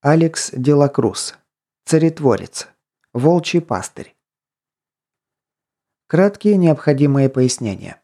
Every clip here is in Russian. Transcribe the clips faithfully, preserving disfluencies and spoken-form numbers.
Алекс Делакрус. Царетворец. Волчий пастырь. Краткие необходимые пояснения.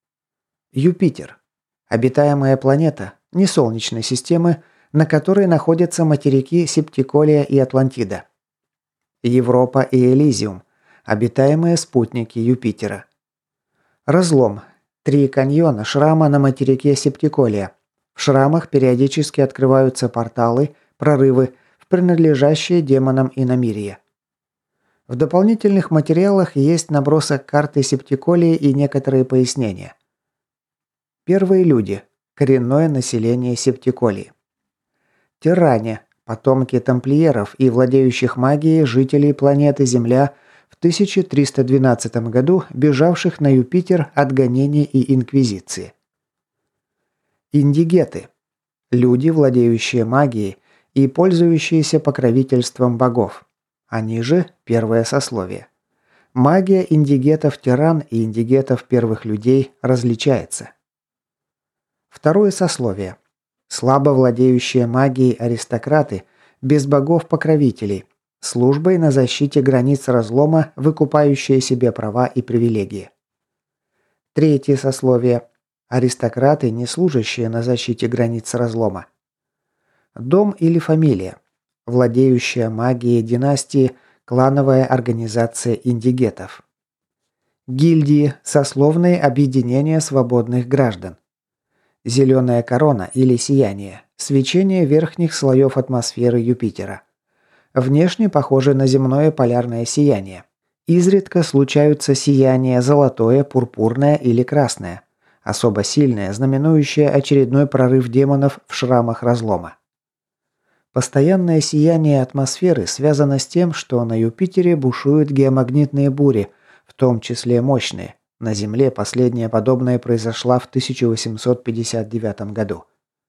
Юпитер. Обитаемая планета несолнечной системы, на которой находятся материки Септиколия и Атлантида. Европа и Элизиум. Обитаемые спутники Юпитера. Разлом. Три каньона шрама на материке Септиколия. В шрамах периодически открываются порталы, прорывы в принадлежащие демонам иномирье. В дополнительных материалах есть набросок карты Септиколии и некоторые пояснения. Первые люди. Коренное население Септиколии. Тиране. Потомки тамплиеров и владеющих магией жителей планеты Земля в тысяча триста двенадцатом году, бежавших на Юпитер от гонений и инквизиции. Индигеты. Люди, владеющие магией и пользующиеся покровительством богов. Они же первое сословие. Магия индигетов-тиран и индигетов первых людей различается. Второе сословие. Слабо владеющие магией аристократы, без богов-покровителей, службой на защите границ разлома, выкупающие себе права и привилегии. Третье сословие. Аристократы, не служащие на защите границ разлома. Дом или фамилия. Владеющая магией династии, клановая организация индигетов. Гильдии, сословные объединения свободных граждан. Зеленая корона или сияние. Свечение верхних слоев атмосферы Юпитера. Внешне похоже на земное полярное сияние. Изредка случаются сияния золотое, пурпурное или красное. Особо сильное, знаменующее очередной прорыв демонов в шрамах разлома. Постоянное сияние атмосферы связано с тем, что на Юпитере бушуют геомагнитные бури, в том числе мощные. На Земле последняя подобная произошла в тысяча восемьсот пятьдесят девятом году.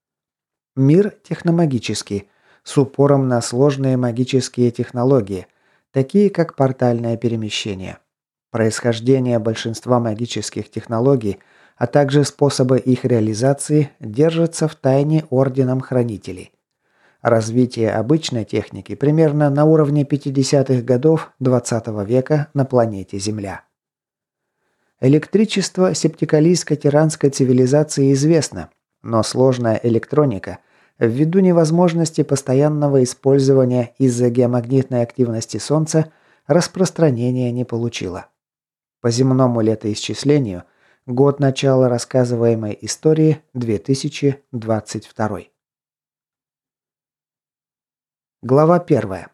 Мир техномагический, с упором на сложные магические технологии, такие как портальное перемещение. Происхождение большинства магических технологий, а также способы их реализации держатся в тайне Орденом Хранителей. Развитие обычной техники примерно на уровне пятидесятых годов двадцатого века на планете Земля. Электричество септикалийско-тиранской цивилизации известно, но сложная электроника, ввиду невозможности постоянного использования из-за геомагнитной активности Солнца, распространения не получила. По земному летоисчислению, год начала рассказываемой истории две тысячи двадцать второй. Глава первая.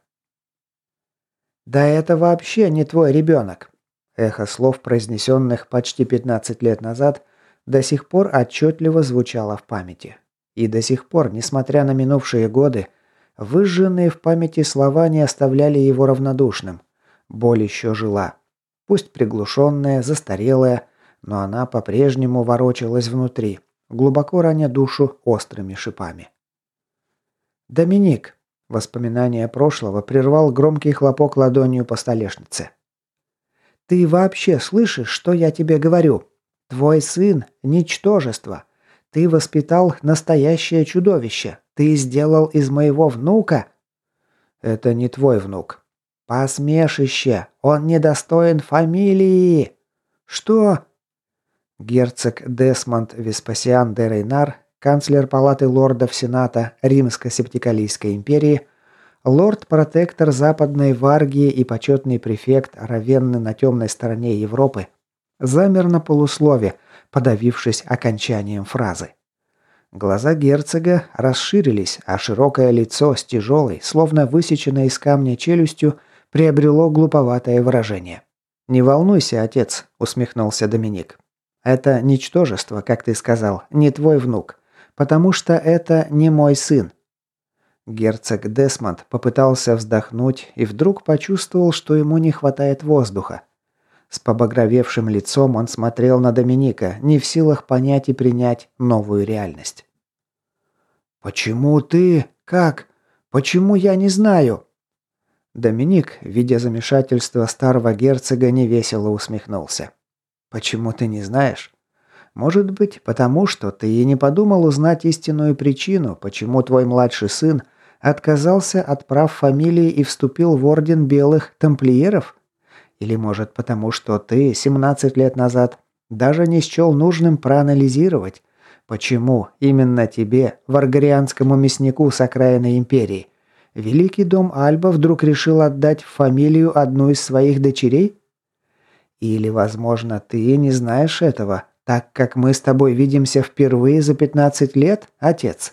«Да это вообще не твой ребенок!» Эхо слов, произнесенных почти пятнадцать лет назад, до сих пор отчетливо звучало в памяти. И до сих пор, несмотря на минувшие годы, выжженные в памяти слова не оставляли его равнодушным. Боль еще жила. Пусть приглушенная, застарелая, но она по-прежнему ворочалась внутри, глубоко раня душу острыми шипами. «Доминик!» Воспоминание прошлого прервал громкий хлопок ладонью по столешнице. «Ты вообще слышишь, что я тебе говорю? Твой сын – ничтожество. Ты воспитал настоящее чудовище. Ты сделал из моего внука...» «Это не твой внук». «Посмешище! Он недостоин фамилии!» «Что?» Герцог Десмонд Веспасиан де Рейнар, канцлер Палаты лордов Сената Римско-Септикалийской империи, лорд-протектор Западной Варгии и почетный префект Равенны на темной стороне Европы, замер на полуслове, подавившись окончанием фразы. Глаза герцога расширились, а широкое лицо с тяжелой, словно высеченной из камня челюстью, приобрело глуповатое выражение. «Не волнуйся, отец», — усмехнулся Доминик. «Это ничтожество, как ты сказал, не твой внук, потому что это не мой сын». Герцог Десмонд попытался вздохнуть и вдруг почувствовал, что ему не хватает воздуха. С побагровевшим лицом он смотрел на Доминика, не в силах понять и принять новую реальность. «Почему ты? Как? Почему я не знаю?» Доминик, видя замешательство старого герцога, невесело усмехнулся. «Почему ты не знаешь? Может быть, потому что ты и не подумал узнать истинную причину, почему твой младший сын Отказался от прав фамилии и вступил в орден белых тамплиеров? Или, может, потому что ты семнадцать лет назад даже не счел нужным проанализировать, почему именно тебе, варгарианскому мяснику с окраины империи, Великий дом Альба вдруг решил отдать в фамилию одну из своих дочерей? Или, возможно, ты не знаешь этого, так как мы с тобой видимся впервые за пятнадцать лет, отец?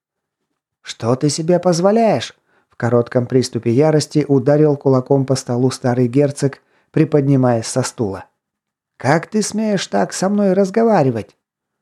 Что ты себе позволяешь? В коротком приступе ярости ударил кулаком по столу старый герцог, приподнимаясь со стула. Как ты смеешь так со мной разговаривать?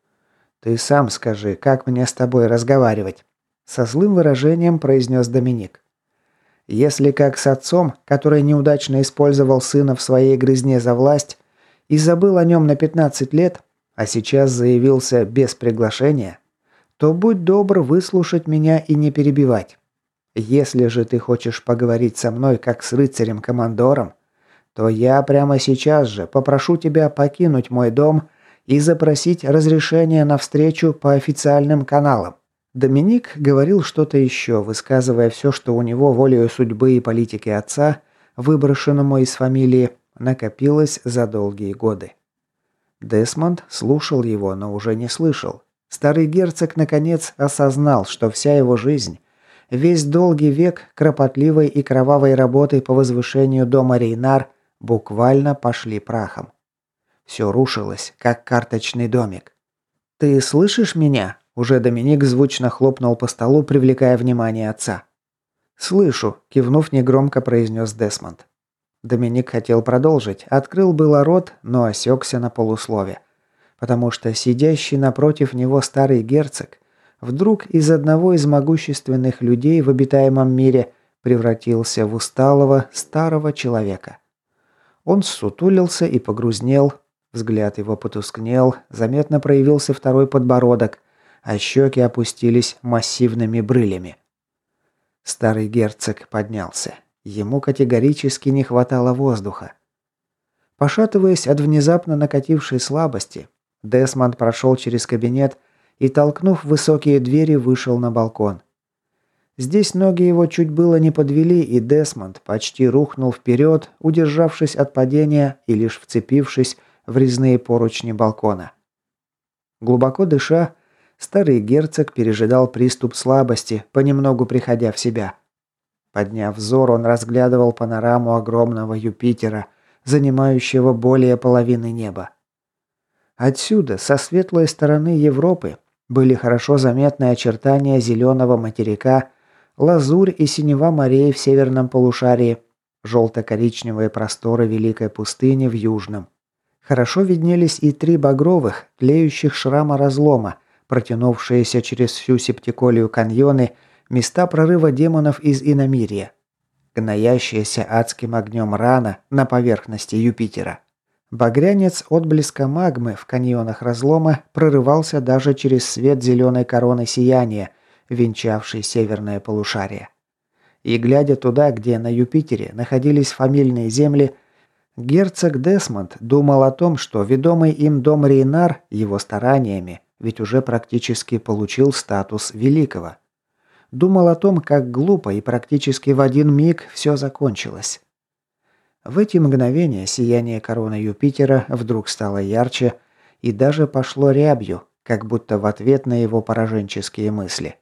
Ты сам скажи, как мне с тобой разговаривать? Со злым выражением произнес Доминик. Если как с отцом, который неудачно использовал сына в своей грызне за власть и забыл о нем на пятнадцать лет, а сейчас заявился без приглашения, то будь добр выслушать меня и не перебивать. Если же ты хочешь поговорить со мной как с рыцарем-командором, то я прямо сейчас же попрошу тебя покинуть мой дом и запросить разрешение на встречу по официальным каналам. Доминик говорил что-то еще, высказывая все, что у него волею судьбы и политики отца, выброшенному из фамилии, накопилось за долгие годы. Десмонд слушал его, но уже не слышал. Старый герцог наконец осознал, что вся его жизнь, весь долгий век кропотливой и кровавой работы по возвышению дома Рейнар буквально пошли прахом. Все рушилось, как карточный домик. «Ты слышишь меня?» Уже Доминик звучно хлопнул по столу, привлекая внимание отца. «Слышу», – кивнув негромко, произнес Десмонд. Доминик хотел продолжить, открыл было рот, но осекся на полуслове, потому что сидящий напротив него старый герцог вдруг из одного из могущественных людей в обитаемом мире превратился в усталого старого человека. Он ссутулился и погрузнел, взгляд его потускнел, заметно проявился второй подбородок, а щеки опустились массивными брылями. Старый герцог поднялся. Ему категорически не хватало воздуха. Пошатываясь от внезапно накатившей слабости, Десмонд прошел через кабинет и, толкнув высокие двери, вышел на балкон. Здесь ноги его чуть было не подвели, и Десмонд почти рухнул вперед, удержавшись от падения и лишь вцепившись в резные поручни балкона. Глубоко дыша, старый герцог пережидал приступ слабости, понемногу приходя в себя. Подняв взор, он разглядывал панораму огромного Юпитера, занимающего более половины неба. Отсюда, со светлой стороны Европы, были хорошо заметны очертания зеленого материка, лазурь и синева морей в северном полушарии, желто-коричневые просторы Великой пустыни в южном. Хорошо виднелись и три багровых, тлеющих шрама разлома, протянувшиеся через всю септиколию каньоны, места прорыва демонов из иномирья, гноящаяся адским огнем рана на поверхности Юпитера. Багрянец отблеска магмы в каньонах разлома прорывался даже через свет зеленой короны сияния, венчавшей северное полушарие. И глядя туда, где на Юпитере находились фамильные земли, герцог Десмонд думал о том, что ведомый им дом Рейнар его стараниями ведь уже практически получил статус великого. Думал о том, как глупо и практически в один миг все закончилось. В эти мгновения сияние короны Юпитера вдруг стало ярче и даже пошло рябью, как будто в ответ на его пораженческие мысли.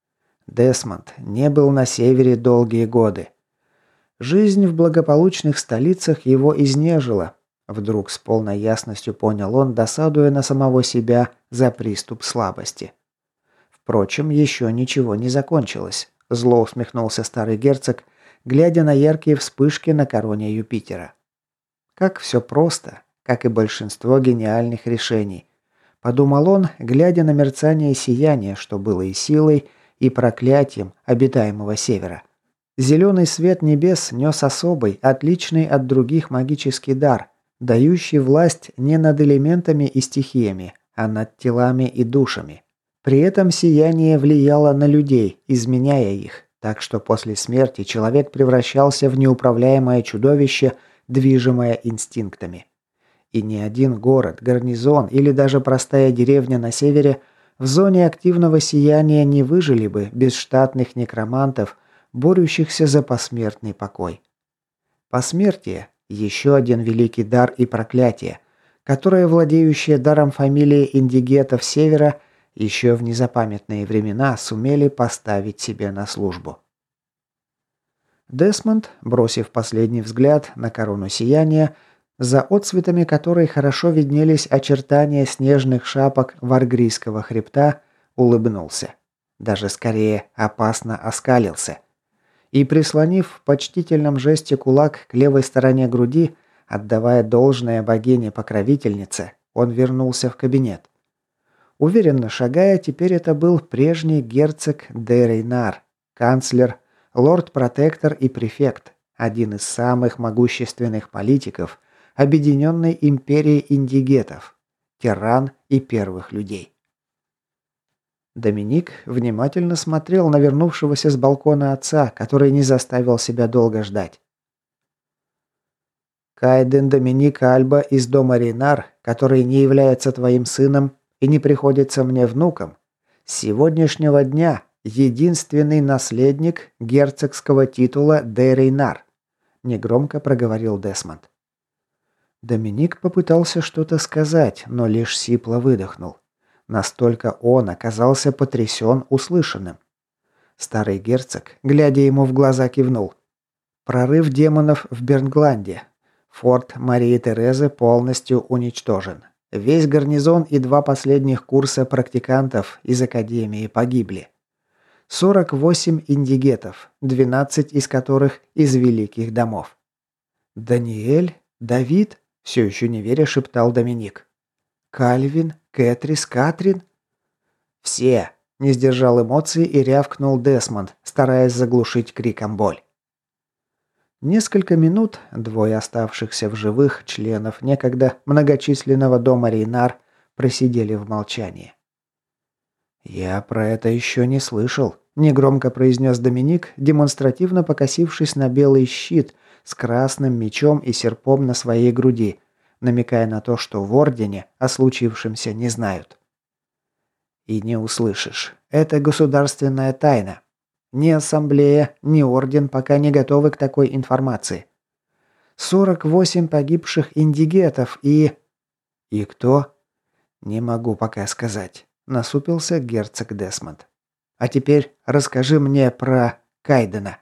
Десмонд не был на севере долгие годы. Жизнь в благополучных столицах его изнежила. Вдруг с полной ясностью понял он, досадуя на самого себя за приступ слабости. Впрочем, еще ничего не закончилось. Зло усмехнулся старый герцог, глядя на яркие вспышки на короне Юпитера. Как все просто, как и большинство гениальных решений. Подумал он, глядя на мерцание сияния, что было и силой, и проклятием обитаемого севера. Зеленый свет небес нес особый, отличный от других магический дар, дающий власть не над элементами и стихиями, а над телами и душами. При этом сияние влияло на людей, изменяя их, так что после смерти человек превращался в неуправляемое чудовище, движимое инстинктами. И ни один город, гарнизон или даже простая деревня на севере В зоне активного сияния не выжили бы без штатных некромантов, борющихся за посмертный покой. Посмертие – еще один великий дар и проклятие, которое владеющие даром фамилии индигетов Севера еще в незапамятные времена сумели поставить себе на службу. Десмонд, бросив последний взгляд на корону сияния, за отцветами которой хорошо виднелись очертания снежных шапок Варгрийского хребта, улыбнулся. Даже скорее опасно оскалился. И, прислонив в почтительном жесте кулак к левой стороне груди, отдавая должное богине-покровительнице, он вернулся в кабинет. Уверенно шагая, теперь это был прежний герцог де Рейнар, канцлер, лорд-протектор и префект, один из самых могущественных политиков Объединенной империи индигетов, тиран и первых людей. Доминик внимательно смотрел на вернувшегося с балкона отца, который не заставил себя долго ждать. «Кайден Доминик Альба из дома Рейнар, который не является твоим сыном и не приходится мне внуком, с сегодняшнего дня единственный наследник герцогского титула де Рейнар», негромко проговорил Десмонд. Доминик попытался что-то сказать, но лишь сипло выдохнул. Настолько он оказался потрясен услышанным. Старый герцог, глядя ему в глаза, кивнул. Прорыв демонов в Бернгланде. Форт Марии Терезы полностью уничтожен. Весь гарнизон и два последних курса практикантов из Академии погибли. сорок восемь индигетов, двенадцать из которых из великих домов. «Даниэль? Давид?» – все еще не веря шептал Доминик. «Кальвин? Кэтрис? Катрин?» «Все!» – не сдержал эмоций и рявкнул Десмонд, стараясь заглушить криком боль. Несколько минут двое оставшихся в живых членов некогда многочисленного дома Рейнар просидели в молчании. «Я про это еще не слышал», – негромко произнес Доминик, демонстративно покосившись на белый щит с красным мечом и серпом на своей груди, намекая на то, что в Ордене о случившемся не знают. «И не услышишь. Это государственная тайна. Ни Ассамблея, ни Орден пока не готовы к такой информации. сорок восемь погибших индигетов и...» «И кто?» «Не могу пока сказать», – насупился герцог Десмонд. «А теперь расскажи мне про Кайдена».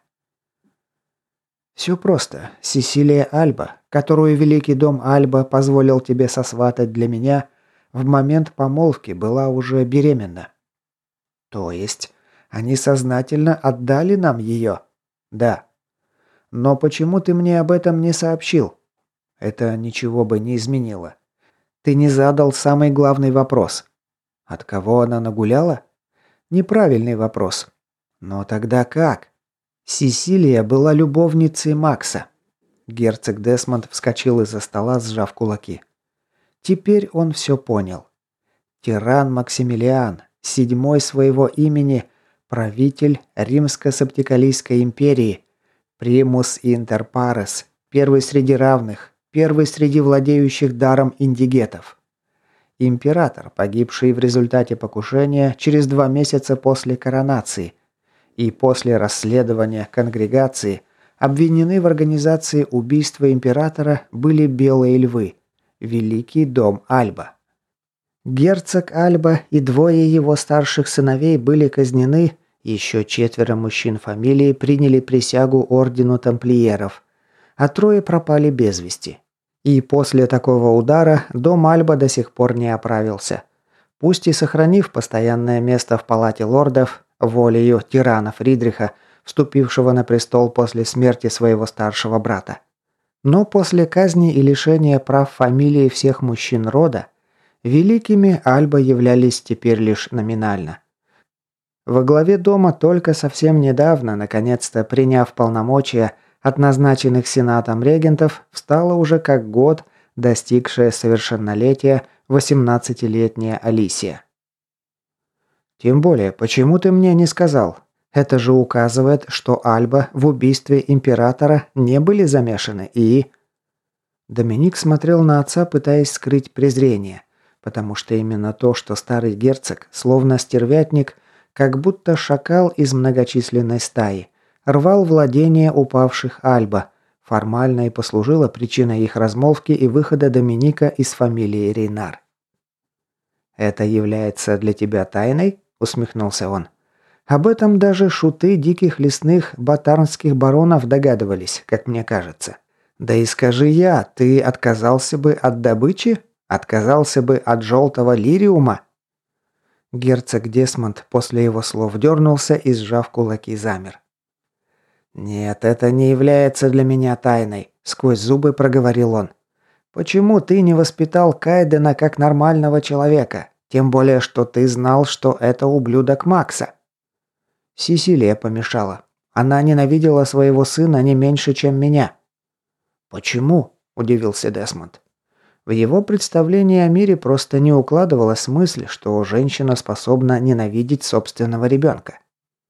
«Все просто. Сесилия Альба, которую Великий дом Альба позволил тебе сосватать для меня, в момент помолвки была уже беременна». «То есть они сознательно отдали нам ее?» «Да». «Но почему ты мне об этом не сообщил?» «Это ничего бы не изменило. Ты не задал самый главный вопрос. От кого она нагуляла?» «Неправильный вопрос». «Но тогда как?» «Сесилия была любовницей Макса». Герцог Десмонд вскочил из-за стола, сжав кулаки. Теперь он все понял. Тиран Максимилиан, седьмой своего имени, правитель Римско-Септикалийской империи, примус интер парес, первый среди равных, первый среди владеющих даром индигетов. Император, погибший в результате покушения через два месяца после коронации, и после расследования конгрегации обвинены в организации убийства императора были Белые Львы, Великий дом Альба. Герцог Альба и двое его старших сыновей были казнены, еще четверо мужчин фамилии приняли присягу ордену тамплиеров, а трое пропали без вести. И после такого удара дом Альба до сих пор не оправился. Пусть и сохранив постоянное место в палате лордов, волею тирана Фридриха, вступившего на престол после смерти своего старшего брата. Но после казни и лишения прав фамилии всех мужчин рода, великими Альба являлись теперь лишь номинально. Во главе дома только совсем недавно, наконец-то приняв полномочия от назначенных сенатом регентов, встала уже как год достигшая совершеннолетия восемнадцатилетняя Алисия. «Тем более, почему ты мне не сказал? Это же указывает, что Альба в убийстве императора не были замешаны и...» Доминик смотрел на отца, пытаясь скрыть презрение. потому что именно то, что старый герцог, словно стервятник, как будто шакал из многочисленной стаи, рвал владения упавших Альба, формально и послужило причиной их размолвки и выхода Доминика из фамилии Рейнар. «Это является для тебя тайной?» – усмехнулся он. «Об этом даже шуты диких лесных батарнских баронов догадывались, как мне кажется. Да и скажи я, ты отказался бы от добычи? Отказался бы от желтого лириума?» Герцог Десмонд после его слов дернулся и, сжав кулаки, замер. «Нет, это не является для меня тайной», – сквозь зубы проговорил он. «Почему ты не воспитал Кайдена как нормального человека? Тем более, что ты знал, что это ублюдок Макса». Сесилия помешала. Она ненавидела своего сына не меньше, чем меня. «Почему?» – удивился Десмонд. В его представлении о мире просто не укладывалась мысль, что женщина способна ненавидеть собственного ребенка.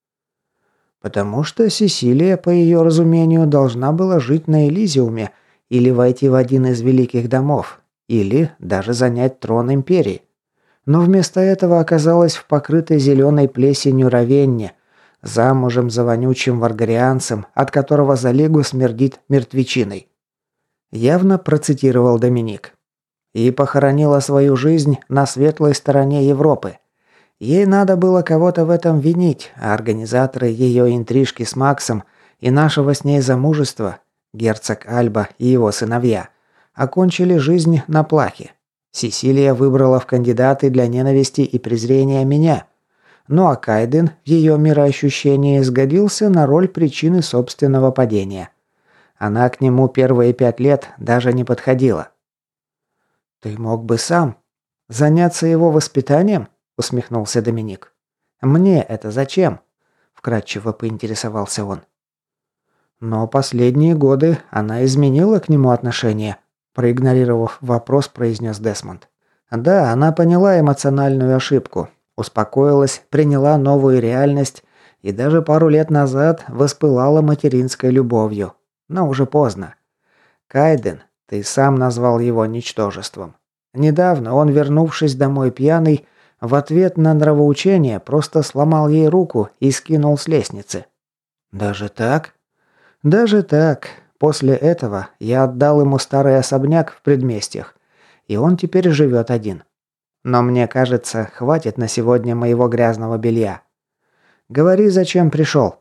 Потому что Сесилия, по ее разумению, должна была жить на Элизиуме или войти в один из великих домов, или даже занять трон империи. Но вместо этого оказалась в покрытой зеленой плесенью Равенне, замужем за вонючим варгарианцем, от которого за лигу смердит мертвечиной. Явно процитировал Доминик. И похоронила свою жизнь на светлой стороне Европы. Ей надо было кого-то в этом винить, а организаторы ее интрижки с Максом и нашего с ней замужества, герцог Альба и его сыновья, окончили жизнь на плахе. Сесилия выбрала в кандидаты для ненависти и презрения меня. Ну а Кайден в ее мироощущении сгодился на роль причины собственного падения. Она к нему первые пять лет даже не подходила. «Ты мог бы сам заняться его воспитанием?» – усмехнулся Доминик. «Мне это зачем?» – вкратчиво поинтересовался он. Но последние годы она изменила к нему отношение, проигнорировав вопрос, произнес Десмонд. Да, она поняла эмоциональную ошибку, успокоилась, приняла новую реальность и даже пару лет назад воспылала материнской любовью. Но уже поздно. Кайден, ты сам назвал его ничтожеством. Недавно он, вернувшись домой пьяный, в ответ на нравоучение просто сломал ей руку и скинул с лестницы. Даже так? Даже так. После этого я отдал ему старый особняк в предместьях, и он теперь живет один. Но мне кажется, хватит на сегодня моего грязного белья. Говори, зачем пришел.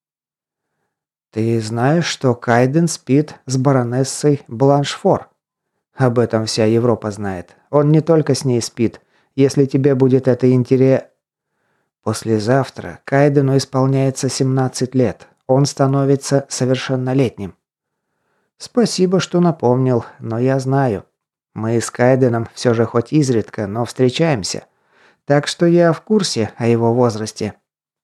Ты знаешь, что Кайден спит с баронессой Бланшфор? Об этом вся Европа знает. Он не только с ней спит, если тебе будет это интерес... Послезавтра Кайдену исполняется семнадцать лет. Он становится совершеннолетним. Спасибо, что напомнил, но я знаю. Мы с Кайденом все же хоть изредка, но встречаемся. Так что я в курсе о его возрасте.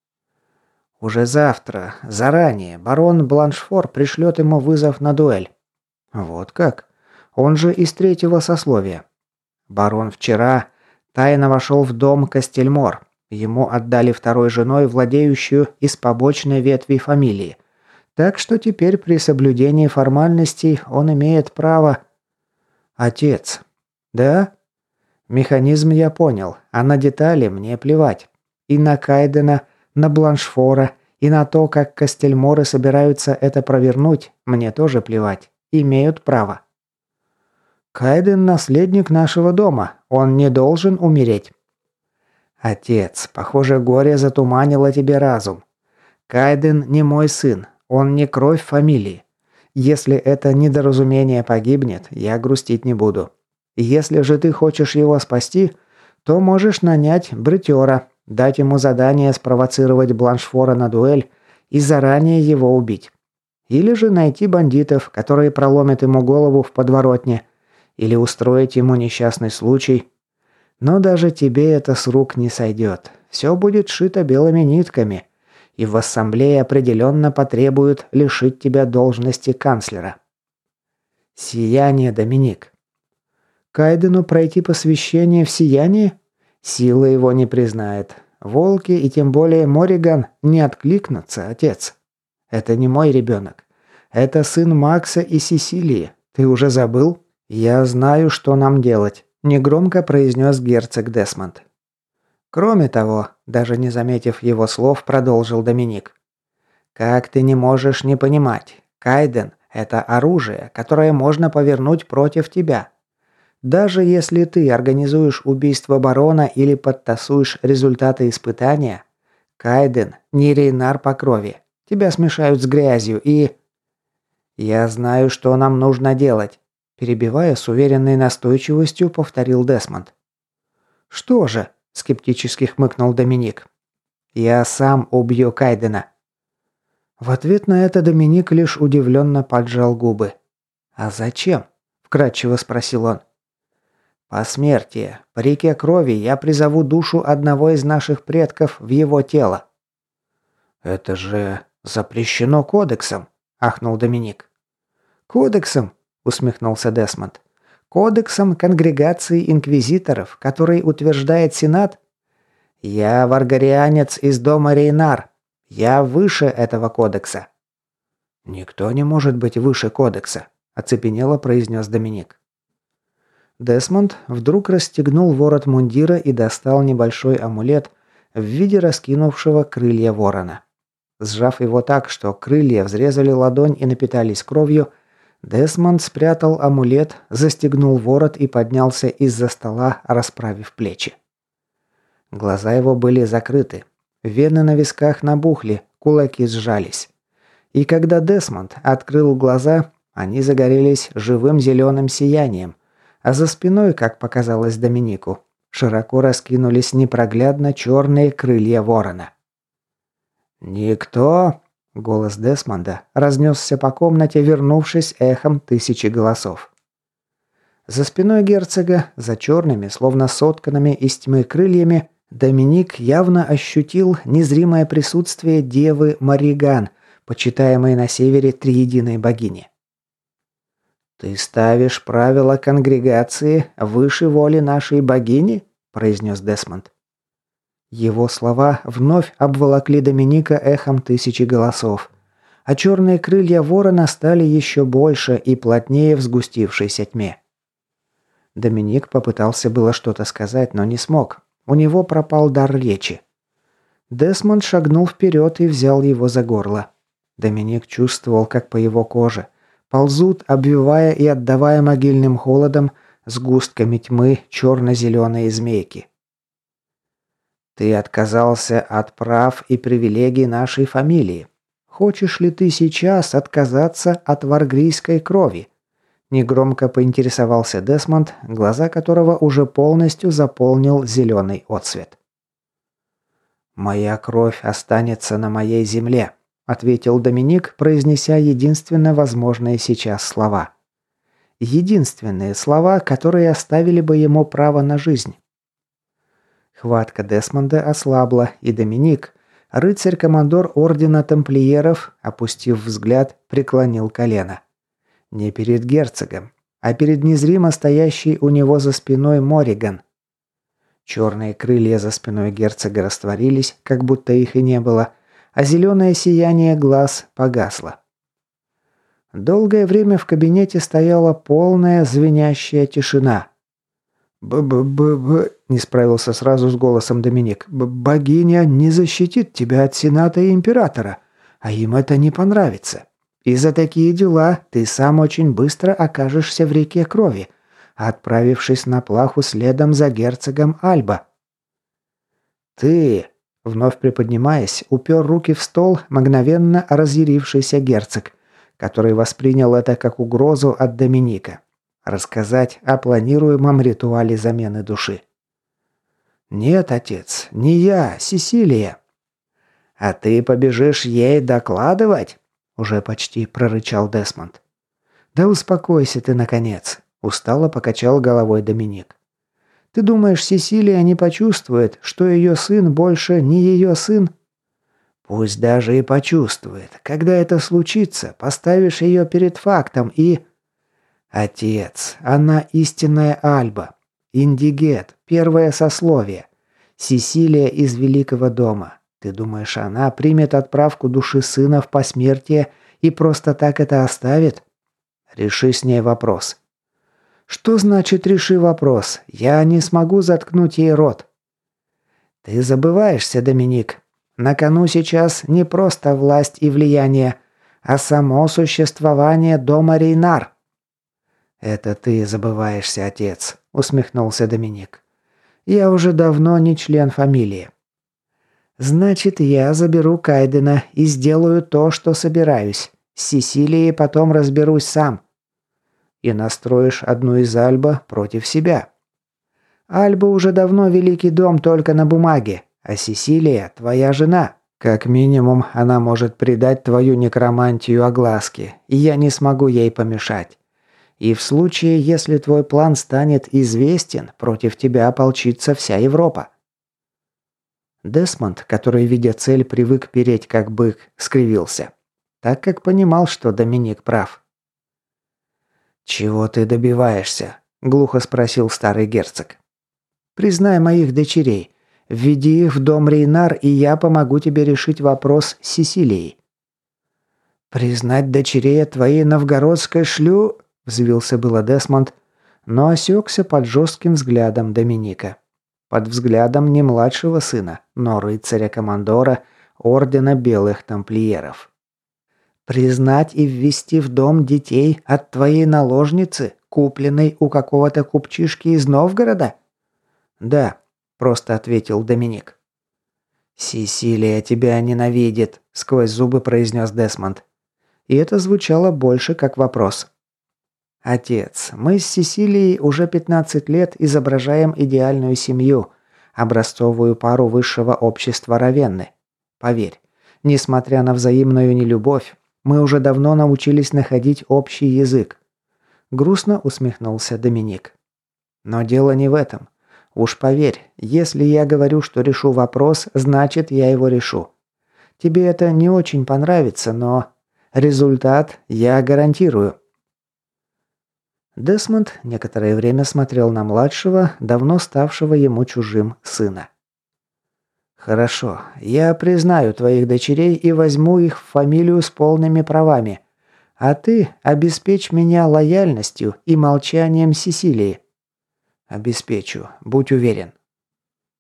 Уже завтра, заранее, барон Бланшфор пришлет ему вызов на дуэль. Вот как? Он же из третьего сословия. Барон вчера тайно вошел в дом Кастельмор. Ему отдали второй женой, владеющую из побочной ветви фамилии. Так что теперь при соблюдении формальностей он имеет право... Отец. Да? Механизм я понял, а на детали мне плевать. И на Кайдена, на Бланшфора, и на то, как Кастельморы собираются это провернуть, мне тоже плевать. Имеют право. Кайден – наследник нашего дома. Он не должен умереть. Отец, похоже, горе затуманило тебе разум. Кайден не мой сын. Он не кровь фамилии. Если это недоразумение погибнет, я грустить не буду. Если же ты хочешь его спасти, то можешь нанять бритера, дать ему задание спровоцировать Бланшфора на дуэль и заранее его убить. Или же найти бандитов, которые проломят ему голову в подворотне, или устроить ему несчастный случай. Но даже тебе это с рук не сойдет. Все будет шито белыми нитками, и в ассамблее определенно потребуют лишить тебя должности канцлера. Сияние, Доминик. Кайдену пройти посвящение в сиянии? Сила его не признает. Волки и тем более Мориган не откликнутся, отец. Это не мой ребенок. Это сын Макса и Сесилии. Ты уже забыл? Я знаю, что нам делать. – негромко произнес герцог Десмонд. «Кроме того», – даже не заметив его слов, продолжил Доминик. «Как ты не можешь не понимать, Кайден – это оружие, которое можно повернуть против тебя. Даже если ты организуешь убийство барона или подтасуешь результаты испытания, Кайден – не Рейнар по крови. Тебя смешают с грязью и...» «Я знаю, что нам нужно делать», – перебивая с уверенной настойчивостью, повторил Десмонд. «Что же?» – скептически хмыкнул Доминик. «Я сам убью Кайдена». В ответ на это Доминик лишь удивленно поджал губы. «А зачем?» – вкратчиво спросил он. «Посмертие. По реке крови я призову душу одного из наших предков в его тело». «Это же запрещено кодексом», – ахнул Доминик. «Кодексом?» – усмехнулся Десмонд. «Кодексом конгрегации инквизиторов, который утверждает Сенат? Я варгарианец из дома Рейнар. Я выше этого кодекса». «Никто не может быть выше кодекса», – оцепенело произнес Доминик. Десмонд вдруг расстегнул ворот мундира и достал небольшой амулет в виде раскинувшего крылья ворона. Сжав его так, что крылья взрезали ладонь и напитались кровью, Десмонд спрятал амулет, застегнул ворот и поднялся из-за стола, расправив плечи. Глаза его были закрыты, вены на висках набухли, кулаки сжались. И когда Десмонд открыл глаза, они загорелись живым зеленым сиянием, а за спиной, как показалось Доминику, широко раскинулись непроглядно черные крылья ворона. «Никто!» – голос Десмонда разнесся по комнате, вернувшись эхом тысячи голосов. За спиной герцога, за черными, словно сотканными из тьмы крыльями, Доминик явно ощутил незримое присутствие девы Мариган, почитаемой на севере триединой богини. «Ты ставишь правила конгрегации выше воли нашей богини?» – произнес Десмонд. Его слова вновь обволокли Доминика эхом тысячи голосов, а черные крылья ворона стали еще больше и плотнее в сгустившейся тьме. Доминик попытался было что-то сказать, но не смог. У него пропал дар речи. Десмонд шагнул вперед и взял его за горло. Доминик чувствовал, как по его коже ползут, обвивая и отдавая могильным холодом, сгустками тьмы черно-зеленые змейки. «Ты отказался от прав и привилегий нашей фамилии. Хочешь ли ты сейчас отказаться от варгрийской крови?» Негромко поинтересовался Десмонд, глаза которого уже полностью заполнил зеленый отсвет. «Моя кровь останется на моей земле», – ответил Доминик, произнеся единственно возможные сейчас слова. Единственные слова, которые оставили бы ему право на жизнь. Хватка Десмонда ослабла, и Доминик, рыцарь-командор ордена тамплиеров, опустив взгляд, преклонил колено. Не перед герцогом, а перед незримо стоящей у него за спиной Мориган. Черные крылья за спиной герцога растворились, как будто их и не было, а зеленое сияние глаз погасло. Долгое время в кабинете стояла полная звенящая тишина. «Б-б-б-б...» – не справился сразу с голосом Доминик. «Богиня не защитит тебя от Сената и Императора, а им это не понравится. И за такие дела ты сам очень быстро окажешься в реке крови, отправившись на плаху следом за герцогом Альба». «Ты...» – вновь приподнимаясь, упер руки в стол мгновенно разъярившийся герцог, который воспринял это как угрозу от Доминика. Рассказать о планируемом ритуале замены души. «Нет, отец, не я, Сесилия». «А ты побежишь ей докладывать?» – уже почти прорычал Десмонд. «Да успокойся ты, наконец», – устало покачал головой Доминик. «Ты думаешь, Сесилия не почувствует, что ее сын больше не ее сын?» «Пусть даже и почувствует. Когда это случится, поставишь ее перед фактом и...» «Отец, она истинная Альба. Индигет, первое сословие. Сесилия из Великого дома. Ты думаешь, она примет отправку души сына в посмертие и просто так это оставит? Реши с ней вопрос». Что значит «реши вопрос»? Я не смогу заткнуть ей рот. Ты забываешься, Доминик. На кону сейчас не просто власть и влияние, а само существование дома Рейнар. Это ты забываешься, отец, усмехнулся Доминик. Я уже давно не член фамилии. Значит, я заберу Кайдена и сделаю то, что собираюсь. С Сесилией потом разберусь сам. И настроишь одну из Альба против себя. Альба уже давно великий дом только на бумаге, а Сесилия – твоя жена. Как минимум, она может предать твою некромантию огласке, и я не смогу ей помешать. И в случае, если твой план станет известен, против тебя ополчится вся Европа. Десмонд, который, видя цель, привык переть как бык, скривился, так как понимал, что Доминик прав. «Чего ты добиваешься?» – глухо спросил старый герцог. «Признай моих дочерей. Введи их в дом Рейнар, и я помогу тебе решить вопрос с Сесилией». «Признать дочерей от твоей новгородской шлю...» – взвился было Десмонд, но осекся под жестким взглядом Доминика. Под взглядом не младшего сына, но рыцаря-командора Ордена Белых Тамплиеров. «Признать и ввести в дом детей от твоей наложницы, купленной у какого-то купчишки из Новгорода?» «Да», – просто ответил Доминик. «Сесилия тебя ненавидит», – сквозь зубы произнес Десмонд. И это звучало больше как вопрос. «Отец, мы с Сесилией уже пятнадцать лет изображаем идеальную семью, образцовую пару высшего общества Равенны. Поверь, несмотря на взаимную нелюбовь, мы уже давно научились находить общий язык». Грустно усмехнулся Доминик. «Но дело не в этом. Уж поверь, если я говорю, что решу вопрос, значит, я его решу. Тебе это не очень понравится, но результат я гарантирую». Десмонд некоторое время смотрел на младшего, давно ставшего ему чужим сына. «Хорошо, я признаю твоих дочерей и возьму их в фамилию с полными правами. А ты обеспечь меня лояльностью и молчанием Сесилии». «Обеспечу, будь уверен».